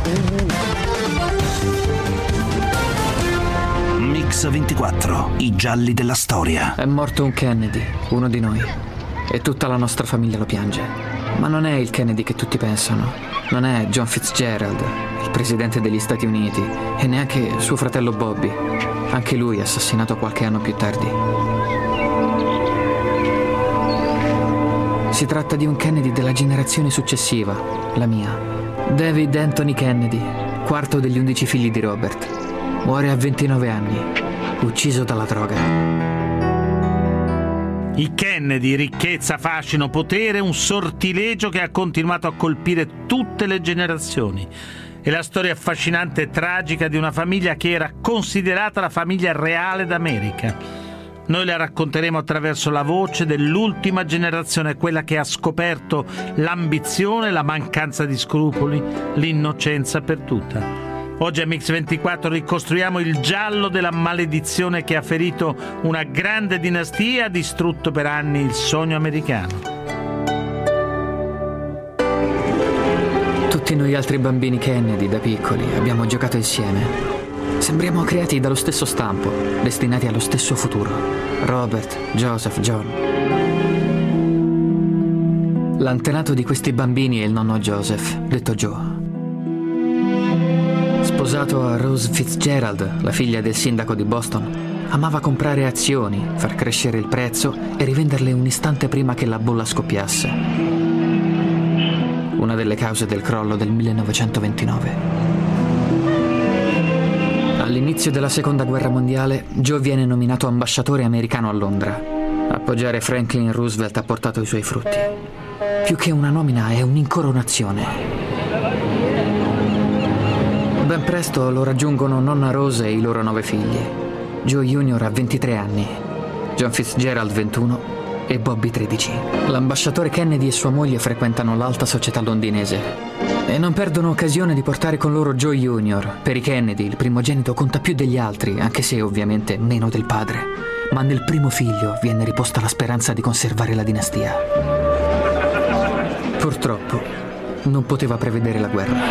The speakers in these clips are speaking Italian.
Mix 24, i gialli della storia. È morto un Kennedy, uno di noi, e tutta la nostra famiglia lo piange. Ma non è il Kennedy che tutti pensano. Non è John Fitzgerald, il presidente degli Stati Uniti, e neanche suo fratello Bobby, anche lui assassinato qualche anno più tardi. Si tratta di un Kennedy della generazione successiva, la mia. David Anthony Kennedy, quarto degli 11 figli di Robert. Muore a 29 anni, ucciso dalla droga. I Kennedy, ricchezza, fascino, potere, un sortilegio che ha continuato a colpire tutte le generazioni. È la storia affascinante e tragica di una famiglia che era considerata la famiglia reale d'America. Noi la racconteremo attraverso la voce dell'ultima generazione, quella che ha scoperto l'ambizione, la mancanza di scrupoli, l'innocenza perduta. Oggi a Mix 24 ricostruiamo il giallo della maledizione che ha ferito una grande dinastia e ha distrutto per anni il sogno americano. Tutti noi altri bambini Kennedy da piccoli abbiamo giocato insieme. Sembriamo creati dallo stesso stampo, destinati allo stesso futuro. Robert, Joseph, John. L'antenato di questi bambini è il nonno Joseph, detto Joe. Sposato a Rose Fitzgerald, la figlia del sindaco di Boston, amava comprare azioni, far crescere il prezzo e rivenderle un istante prima che la bolla scoppiasse. Una delle cause del crollo del 1929. All'inizio della Seconda Guerra Mondiale, Joe viene nominato ambasciatore americano a Londra. Appoggiare Franklin Roosevelt ha portato i suoi frutti. Più che una nomina è un'incoronazione. Ben presto lo raggiungono nonna Rose e i loro 9 figli. Joe Jr. ha 23 anni, John Fitzgerald 21 e Bobby 13. L'ambasciatore Kennedy e sua moglie frequentano l'alta società londinese e non perdono occasione di portare con loro Joe Jr. Per i Kennedy il primogenito conta più degli altri, anche se ovviamente meno del padre. Ma nel primo figlio viene riposta la speranza di conservare la dinastia. Purtroppo non poteva prevedere la guerra.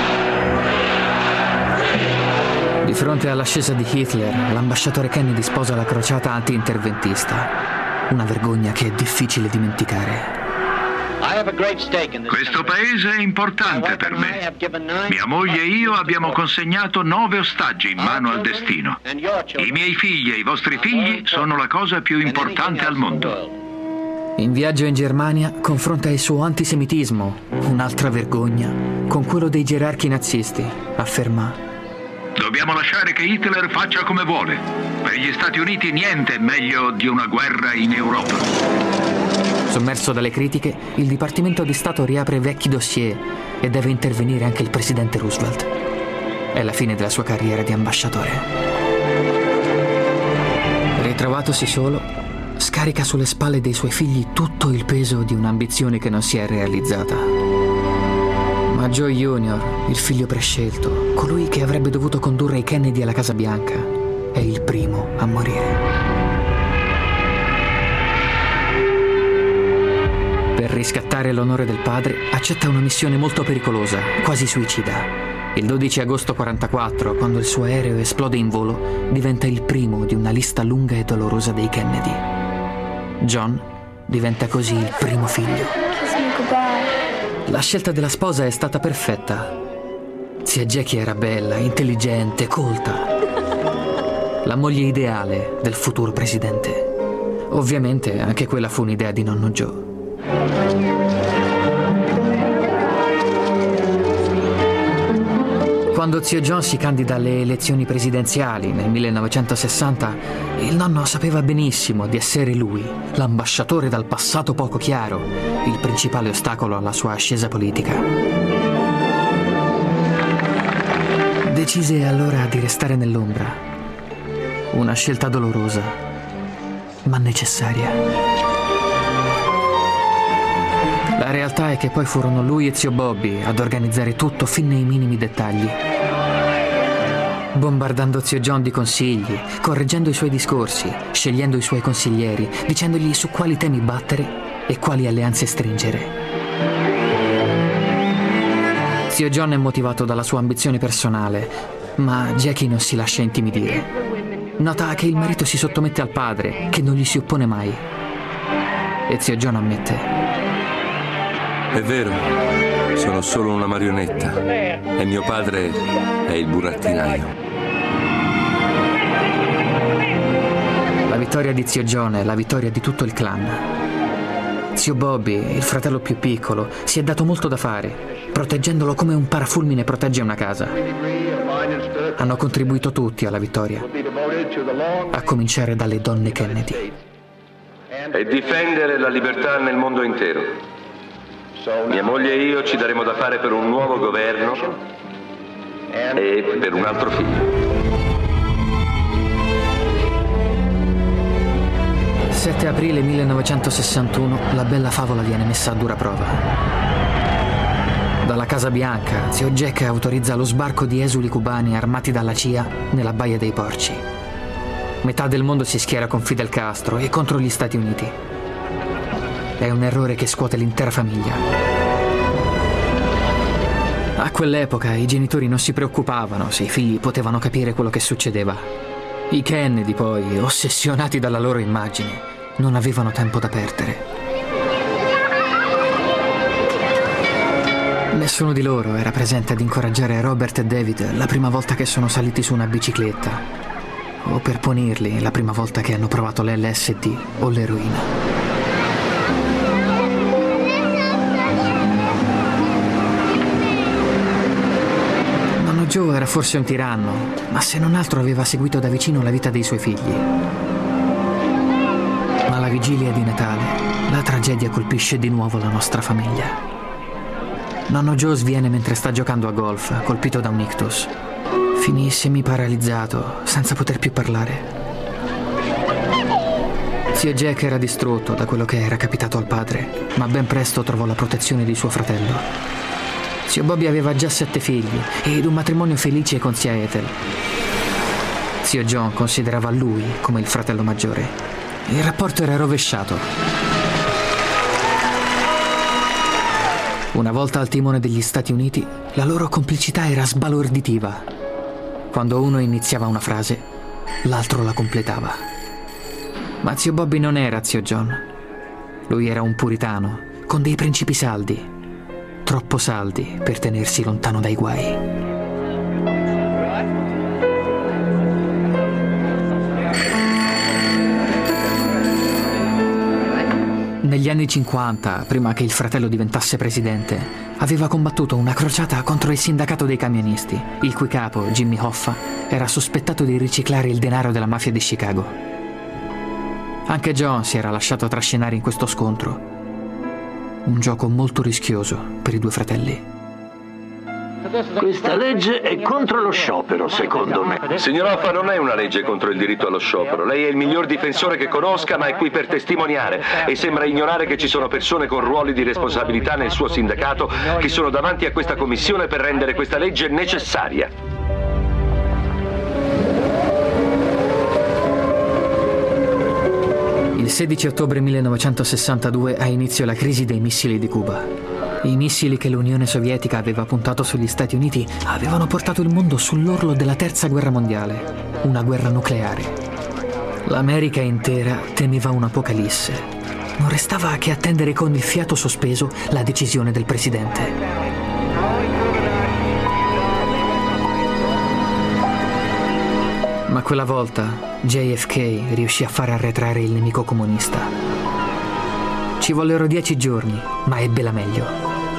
Di fronte all'ascesa di Hitler, l'ambasciatore Kennedy sposa la crociata anti-interventista. Una vergogna che è difficile dimenticare. Questo paese è importante per me. Mia moglie e io abbiamo consegnato 9 ostaggi in mano al destino. I miei figli e i vostri figli sono la cosa più importante al mondo. In viaggio in Germania confronta il suo antisemitismo, un'altra vergogna, con quello dei gerarchi nazisti. Afferma: dobbiamo lasciare che Hitler faccia come vuole. Per gli Stati Uniti niente è meglio di una guerra in Europa. Sommerso dalle critiche, il Dipartimento di Stato riapre vecchi dossier e deve intervenire anche il presidente Roosevelt. È la fine della sua carriera di ambasciatore. Ritrovatosi solo, scarica sulle spalle dei suoi figli tutto il peso di un'ambizione che non si è realizzata. Ma Joe Jr., il figlio prescelto, colui che avrebbe dovuto condurre i Kennedy alla Casa Bianca, è il primo a morire. Per riscattare l'onore del padre, accetta una missione molto pericolosa, quasi suicida. Il 12 agosto 1944, quando il suo aereo esplode in volo, diventa il primo di una lista lunga e dolorosa dei Kennedy. John diventa così il primo figlio. La scelta della sposa è stata perfetta. Zia Jackie era bella, intelligente, colta. La moglie ideale del futuro presidente. Ovviamente anche quella fu un'idea di nonno Joe. Quando zio John si candida alle elezioni presidenziali nel 1960, il nonno sapeva benissimo di essere lui, l'ambasciatore dal passato poco chiaro, il principale ostacolo alla sua ascesa politica. Decise allora di restare nell'ombra. Una scelta dolorosa, ma necessaria. La realtà è che poi furono lui e zio Bobby ad organizzare tutto fin nei minimi dettagli. Bombardando zio John di consigli, correggendo i suoi discorsi, scegliendo i suoi consiglieri, dicendogli su quali temi battere e quali alleanze stringere. Zio John è motivato dalla sua ambizione personale, ma Jackie non si lascia intimidire. Nota che il marito si sottomette al padre, che non gli si oppone mai. E zio John ammette: è vero, sono solo una marionetta e mio padre è il burattinaio. La vittoria di zio John è la vittoria di tutto il clan. Zio Bobby, il fratello più piccolo, si è dato molto da fare, proteggendolo come un parafulmine protegge una casa. Hanno contribuito tutti alla vittoria, a cominciare dalle donne Kennedy. E difendere la libertà nel mondo intero. Mia moglie e io ci daremo da fare per un nuovo governo e per un altro figlio. 7 aprile 1961 la bella favola viene messa a dura prova. Dalla Casa Bianca, zio Jack autorizza lo sbarco di esuli cubani armati dalla CIA nella Baia dei Porci. Metà del mondo si schiera con Fidel Castro e contro gli Stati Uniti. È un errore che scuote l'intera famiglia. A quell'epoca i genitori non si preoccupavano se i figli potevano capire quello che succedeva. I Kennedy, poi, ossessionati dalla loro immagine, non avevano tempo da perdere. Nessuno di loro era presente ad incoraggiare Robert e David la prima volta che sono saliti su una bicicletta, o per punirli la prima volta che hanno provato l'LSD o l'eroina. Nonno Joe era forse un tiranno, ma se non altro aveva seguito da vicino la vita dei suoi figli. Ma alla vigilia di Natale, la tragedia colpisce di nuovo la nostra famiglia. Nonno Joe sviene mentre sta giocando a golf, colpito da un ictus. Finì semi-paralizzato, senza poter più parlare. Zio Jack era distrutto da quello che era capitato al padre, ma ben presto trovò la protezione di suo fratello. Zio Bobby aveva già 7 figli ed un matrimonio felice con zia Ethel. Zio John considerava lui come il fratello maggiore. Il rapporto era rovesciato. Una volta al timone degli Stati Uniti, la loro complicità era sbalorditiva. Quando uno iniziava una frase, l'altro la completava. Ma zio Bobby non era zio John. Lui era un puritano, con dei principi saldi. Troppo saldi per tenersi lontano dai guai. Negli anni 50, prima che il fratello diventasse presidente, aveva combattuto una crociata contro il sindacato dei camionisti, il cui capo, Jimmy Hoffa, era sospettato di riciclare il denaro della mafia di Chicago. Anche John si era lasciato trascinare in questo scontro. Un gioco molto rischioso per i due fratelli. Questa legge è contro lo sciopero, secondo me. Signor Hoffa, non è una legge contro il diritto allo sciopero. Lei è il miglior difensore che conosca, ma è qui per testimoniare e sembra ignorare che ci sono persone con ruoli di responsabilità nel suo sindacato che sono davanti a questa commissione per rendere questa legge necessaria. Il 16 ottobre 1962 ha inizio la crisi dei missili di Cuba. I missili che l'Unione Sovietica aveva puntato sugli Stati Uniti avevano portato il mondo sull'orlo della Terza Guerra Mondiale, una guerra nucleare. L'America intera temeva un'apocalisse. Non restava che attendere con il fiato sospeso la decisione del presidente. Ma quella volta JFK riuscì a far arretrare il nemico comunista. Ci vollero 10 giorni, ma ebbe la meglio.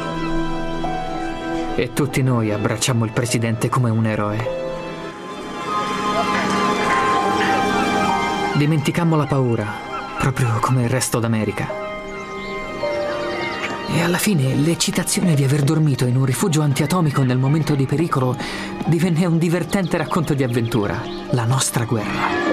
E tutti noi abbracciammo il presidente come un eroe. Dimenticammo la paura, proprio come il resto d'America. E alla fine l'eccitazione di aver dormito in un rifugio antiatomico nel momento di pericolo divenne un divertente racconto di avventura, la nostra guerra.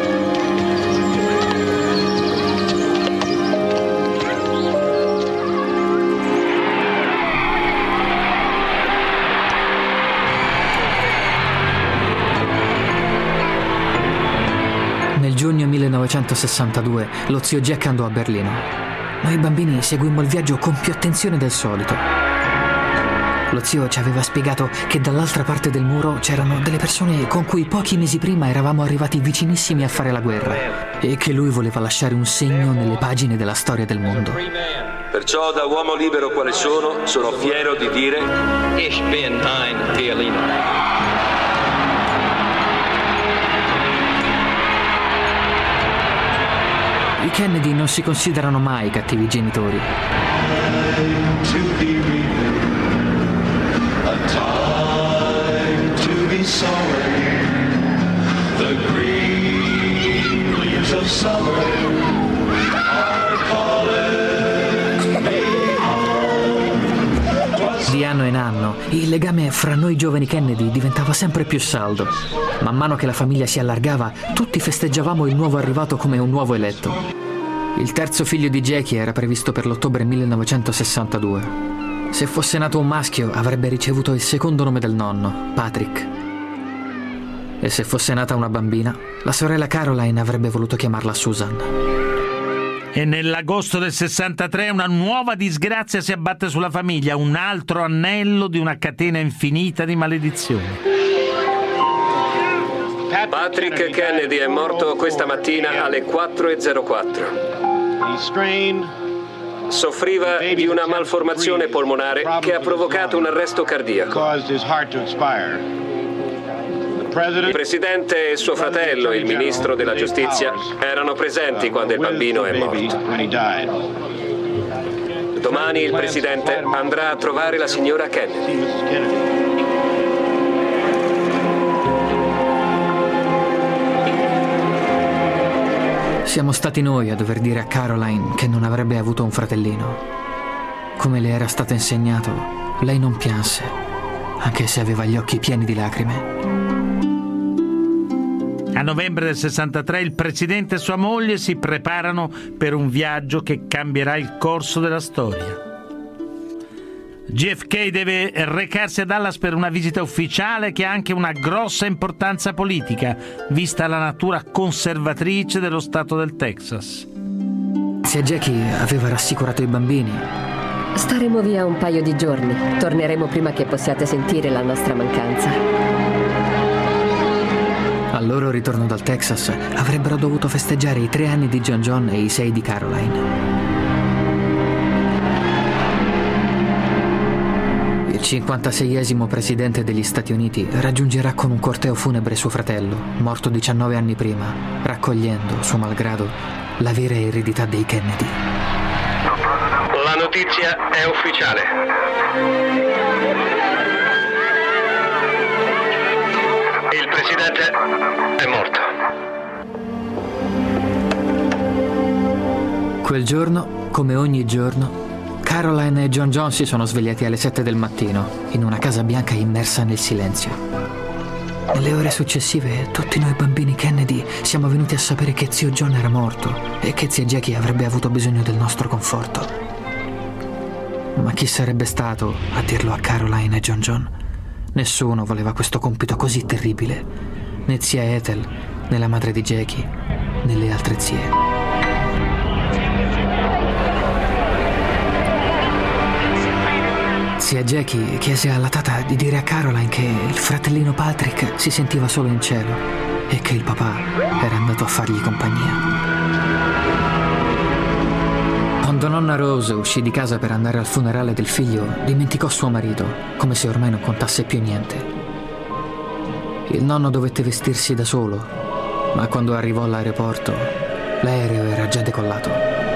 Nel giugno 1962 lo zio Jack andò a Berlino. Noi bambini seguimmo il viaggio con più attenzione del solito. Lo zio ci aveva spiegato che dall'altra parte del muro c'erano delle persone con cui pochi mesi prima eravamo arrivati vicinissimi a fare la guerra e che lui voleva lasciare un segno nelle pagine della storia del mondo. Perciò, da uomo libero quale sono fiero di dire: Ich bin ein Berliner. I Kennedy non si considerano mai cattivi genitori. Di anno in anno, il legame fra noi giovani Kennedy diventava sempre più saldo. Man mano che la famiglia si allargava, tutti festeggiavamo il nuovo arrivato come un nuovo eletto. Il terzo figlio di Jackie era previsto per l'ottobre 1962. Se fosse nato un maschio, avrebbe ricevuto il secondo nome del nonno, Patrick. E se fosse nata una bambina, la sorella Caroline avrebbe voluto chiamarla Susan. E nell'agosto del 63 una nuova disgrazia si abbatte sulla famiglia, un altro anello di una catena infinita di maledizioni. Patrick Kennedy è morto questa mattina alle 4:04. Soffriva di una malformazione polmonare che ha provocato un arresto cardiaco. Il presidente e suo fratello, il ministro della giustizia, erano presenti quando il bambino è morto. Domani il presidente andrà a trovare la signora Kennedy. Siamo stati noi a dover dire a Caroline che non avrebbe avuto un fratellino. Come le era stato insegnato, lei non pianse, anche se aveva gli occhi pieni di lacrime. A novembre del 63 il presidente e sua moglie si preparano per un viaggio che cambierà il corso della storia. JFK deve recarsi a Dallas per una visita ufficiale che ha anche una grossa importanza politica, vista la natura conservatrice dello stato del Texas. Zia Jackie aveva rassicurato i bambini. Staremo via un paio di giorni. Torneremo prima che possiate sentire la nostra mancanza. Al loro ritorno dal Texas avrebbero dovuto festeggiare i 3 anni di John e i 6 di Caroline. Il 56esimo presidente degli Stati Uniti raggiungerà con un corteo funebre suo fratello, morto 19 anni prima, raccogliendo, suo malgrado, la vera eredità dei Kennedy. La notizia è ufficiale. Il presidente è morto. Quel giorno, come ogni giorno, Caroline e John si sono svegliati alle 7 del mattino, in una casa bianca immersa nel silenzio. Nelle ore successive, tutti noi bambini Kennedy siamo venuti a sapere che zio John era morto e che zia Jackie avrebbe avuto bisogno del nostro conforto. Ma chi sarebbe stato a dirlo a Caroline e John? Nessuno voleva questo compito così terribile, né zia Ethel, né la madre di Jackie, né le altre zie. Zia Jackie chiese alla tata di dire a Caroline che il fratellino Patrick si sentiva solo in cielo e che il papà era andato a fargli compagnia. Quando nonna Rose uscì di casa per andare al funerale del figlio, dimenticò suo marito, come se ormai non contasse più niente. Il nonno dovette vestirsi da solo, ma quando arrivò all'aeroporto, l'aereo era già decollato.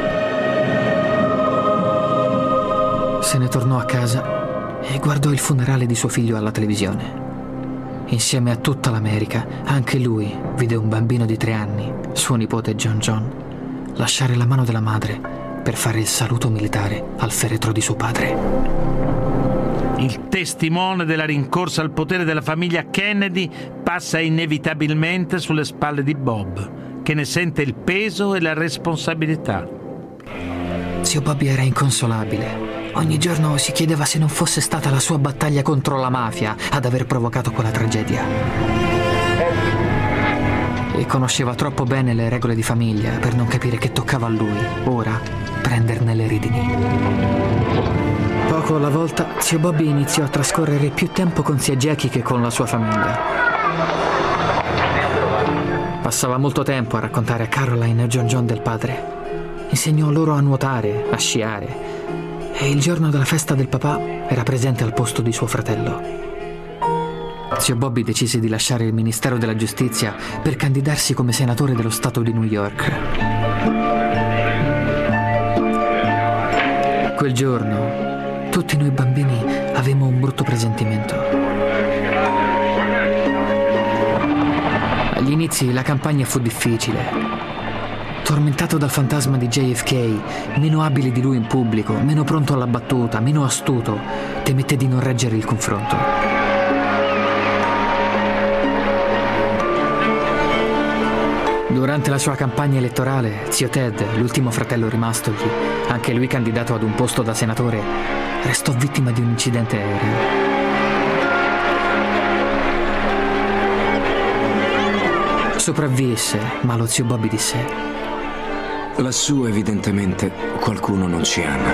Se ne tornò a casa e guardò il funerale di suo figlio alla televisione. Insieme a tutta l'America, anche lui vide un bambino di 3 anni, suo nipote John, lasciare la mano della madre per fare il saluto militare al feretro di suo padre. Il testimone della rincorsa al potere della famiglia Kennedy passa inevitabilmente sulle spalle di Bob, che ne sente il peso e la responsabilità. Zio Bobby era inconsolabile. Ogni giorno si chiedeva se non fosse stata la sua battaglia contro la mafia ad aver provocato quella tragedia. E conosceva troppo bene le regole di famiglia per non capire che toccava a lui, ora, prenderne le redini. Poco Poco alla volta, zio Bobby iniziò a trascorrere più tempo con zia Jackie che con la sua famiglia. Passava molto tempo a raccontare a Caroline e John del padre. Insegnò loro a nuotare, a sciare, e il giorno della festa del papà era presente al posto di suo fratello. Zio Bobby decise di lasciare il Ministero della Giustizia per candidarsi come senatore dello Stato di New York. Quel giorno, tutti noi bambini avevamo un brutto presentimento. Agli inizi la campagna fu difficile. Tormentato dal fantasma di JFK, meno abile di lui in pubblico, meno pronto alla battuta, meno astuto, temette di non reggere il confronto. Durante la sua campagna elettorale, zio Ted, l'ultimo fratello rimastogli, anche lui candidato ad un posto da senatore, restò vittima di un incidente aereo. Sopravvisse, ma lo zio Bobby disse: lassù evidentemente qualcuno non ci ama.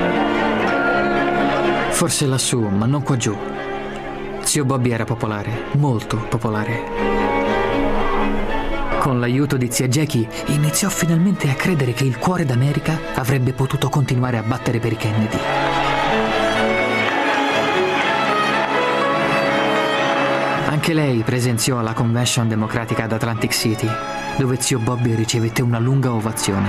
Forse lassù, ma non qua giù. Zio Bobby era popolare, molto popolare. Con l'aiuto di zia Jackie iniziò finalmente a credere che il cuore d'America avrebbe potuto continuare a battere per i Kennedy. Anche lei presenziò alla convention democratica ad Atlantic City, dove zio Bobby ricevette una lunga ovazione.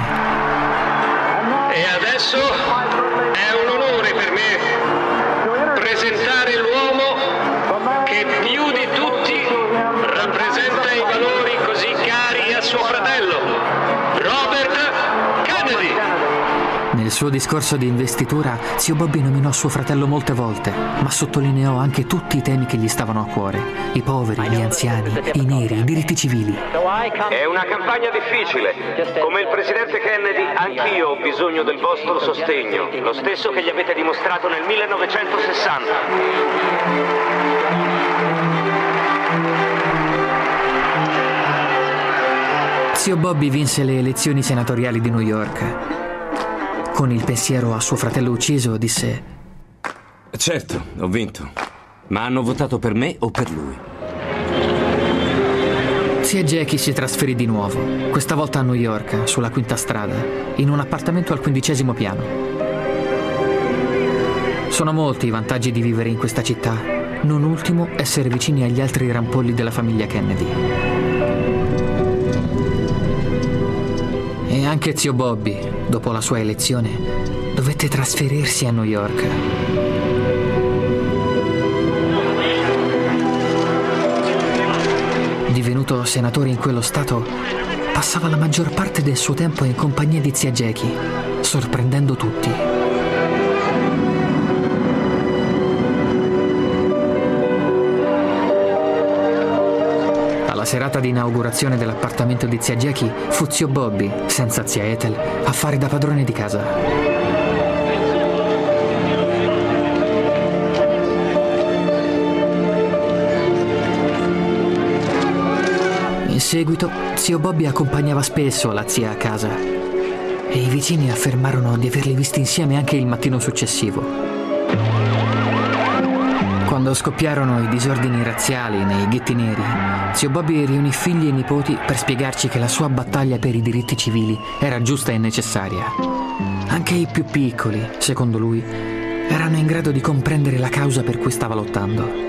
E adesso è un onore per me presentare l'uomo che più di tutti rappresenta i valori così cari a suo fratello, Robert Kennedy. Nel suo discorso di investitura, zio Bobby nominò suo fratello molte volte, ma sottolineò anche tutti i temi che gli stavano a cuore: i poveri, gli anziani, i neri, i diritti civili. È una campagna difficile. Come il presidente Kennedy, anch'io ho bisogno del vostro sostegno, lo stesso che gli avete dimostrato nel 1960. Zio Bobby vinse le elezioni senatoriali di New York. Con il pensiero a suo fratello ucciso, disse: certo, ho vinto, ma hanno votato per me o per lui? Zia Jackie si trasferì di nuovo, questa volta a New York, sulla Quinta Strada, in un appartamento al 15° piano. Sono molti i vantaggi di vivere in questa città, non ultimo essere vicini agli altri rampolli della famiglia Kennedy. E anche zio Bobby, dopo la sua elezione, dovette trasferirsi a New York. Divenuto senatore in quello stato, passava la maggior parte del suo tempo in compagnia di zia Jackie, sorprendendo tutti. Alla serata di inaugurazione dell'appartamento di zia Jackie fu zio Bobby, senza zia Ethel, a fare da padrone di casa. In seguito, zio Bobby accompagnava spesso la zia a casa e i vicini affermarono di averli visti insieme anche il mattino successivo. Quando scoppiarono i disordini razziali nei ghetti neri, zio Bobby riunì figli e nipoti per spiegarci che la sua battaglia per i diritti civili era giusta e necessaria. Anche i più piccoli, secondo lui, erano in grado di comprendere la causa per cui stava lottando.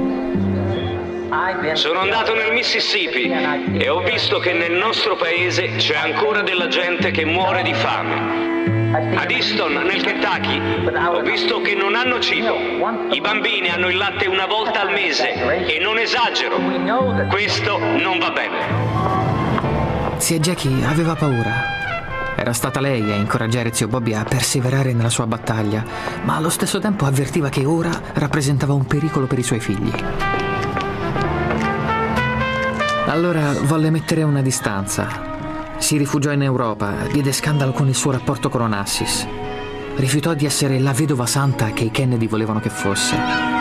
Sono andato nel Mississippi e ho visto che nel nostro paese c'è ancora della gente che muore di fame. Ad Easton, nel Kentucky, ho visto che non hanno cibo. I bambini hanno il latte una volta al mese e non esagero. Questo non va bene. Zia Jackie aveva paura. Era stata lei a incoraggiare zio Bobby a perseverare nella sua battaglia, ma allo stesso tempo avvertiva che ora rappresentava un pericolo per i suoi figli. Allora volle mettere una distanza. Si rifugiò in Europa, diede scandalo con il suo rapporto con Onassis. Rifiutò di essere la vedova santa che i Kennedy volevano che fosse.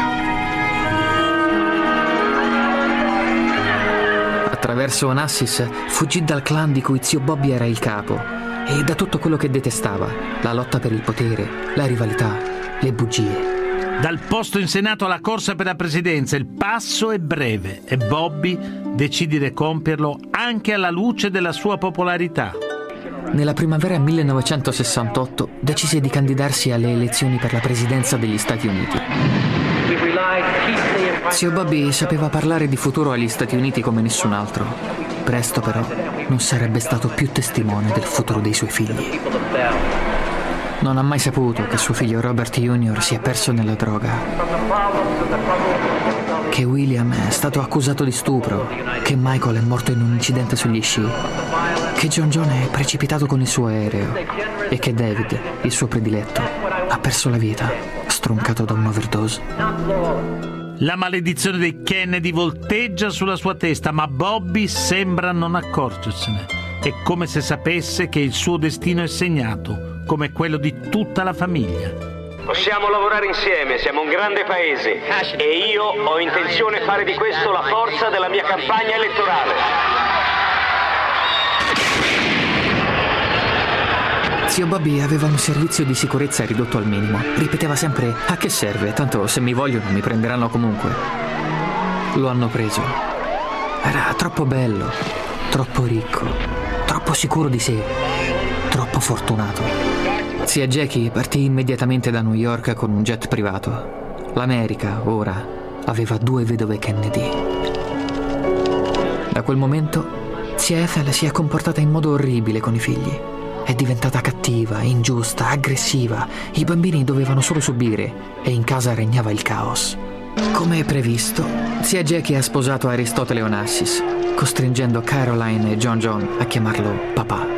Attraverso Onassis fuggì dal clan di cui zio Bobby era il capo e da tutto quello che detestava: la lotta per il potere, la rivalità, le bugie. Dal posto in Senato alla corsa per la presidenza, il passo è breve e Bobby decide di compierlo anche alla luce della sua popolarità. Nella primavera 1968 decise di candidarsi alle elezioni per la presidenza degli Stati Uniti. Zio Bobby sapeva parlare di futuro agli Stati Uniti come nessun altro. Presto però non sarebbe stato più testimone del futuro dei suoi figli. Non ha mai saputo che suo figlio Robert Jr. si è perso nella droga, che William è stato accusato di stupro, che Michael è morto in un incidente sugli sci, che John è precipitato con il suo aereo e che David, il suo prediletto, ha perso la vita, stroncato da un'overdose. La maledizione dei Kennedy volteggia sulla sua testa, ma Bobby sembra non accorgersene. È come se sapesse che il suo destino è segnato, come quello di tutta la famiglia. Possiamo lavorare insieme, siamo un grande paese e io ho intenzione di fare di questo la forza della mia campagna elettorale. Zio Bobby aveva un servizio di sicurezza ridotto al minimo. Ripeteva sempre: a che serve? Tanto se mi vogliono mi prenderanno comunque. Lo hanno preso. Era troppo bello, troppo ricco, troppo sicuro di sé, troppo fortunato. Zia Jackie partì immediatamente da New York con un jet privato. L'America, ora, aveva 2 vedove Kennedy. Da quel momento, zia Ethel si è comportata in modo orribile con i figli. È diventata cattiva, ingiusta, aggressiva. I bambini dovevano solo subire e in casa regnava il caos. Come previsto, zia Jackie ha sposato Aristotele Onassis, costringendo Caroline e John a chiamarlo papà.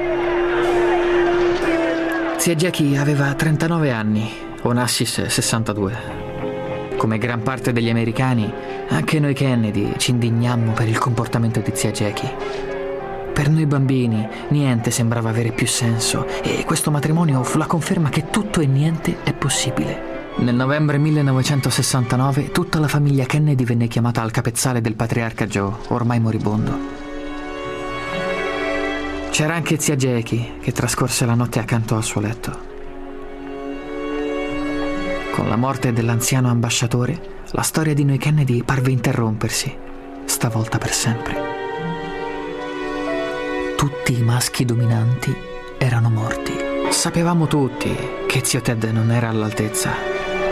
Zia Jackie aveva 39 anni, Onassis 62. Come gran parte degli americani, anche noi Kennedy ci indignammo per il comportamento di zia Jackie. Per noi bambini niente sembrava avere più senso e questo matrimonio fu la conferma che tutto e niente è possibile. Nel novembre 1969 tutta la famiglia Kennedy venne chiamata al capezzale del patriarca Joe, ormai moribondo. C'era anche zia Jackie, che trascorse la notte accanto al suo letto. Con la morte dell'anziano ambasciatore, la storia di noi Kennedy parve interrompersi, stavolta per sempre. Tutti i maschi dominanti erano morti. Sapevamo tutti che zio Ted non era all'altezza.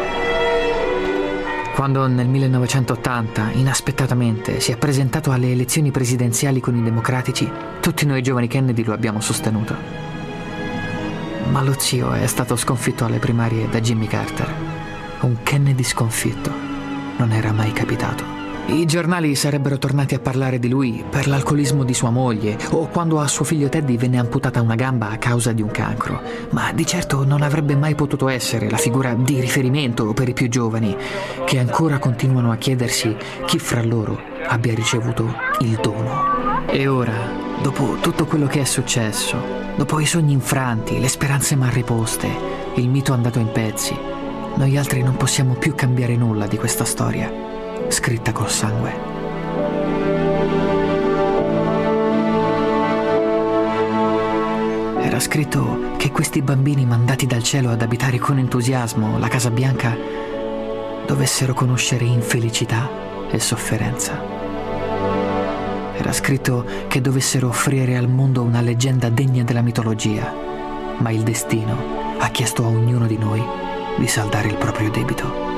Quando nel 1980, inaspettatamente, si è presentato alle elezioni presidenziali con i democratici, tutti noi giovani Kennedy lo abbiamo sostenuto. Ma lo zio è stato sconfitto alle primarie da Jimmy Carter. Un Kennedy sconfitto non era mai capitato. I giornali sarebbero tornati a parlare di lui per l'alcolismo di sua moglie o quando a suo figlio Teddy venne amputata una gamba a causa di un cancro, ma di certo non avrebbe mai potuto essere la figura di riferimento per i più giovani, che ancora continuano a chiedersi chi fra loro abbia ricevuto il dono. E ora, dopo tutto quello che è successo, dopo i sogni infranti, le speranze mal riposte, il mito andato in pezzi, noi altri non possiamo più cambiare nulla di questa storia scritta col sangue. Era scritto che questi bambini mandati dal cielo ad abitare con entusiasmo la Casa Bianca dovessero conoscere infelicità e sofferenza. Era scritto che dovessero offrire al mondo una leggenda degna della mitologia, ma il destino ha chiesto a ognuno di noi di saldare il proprio debito.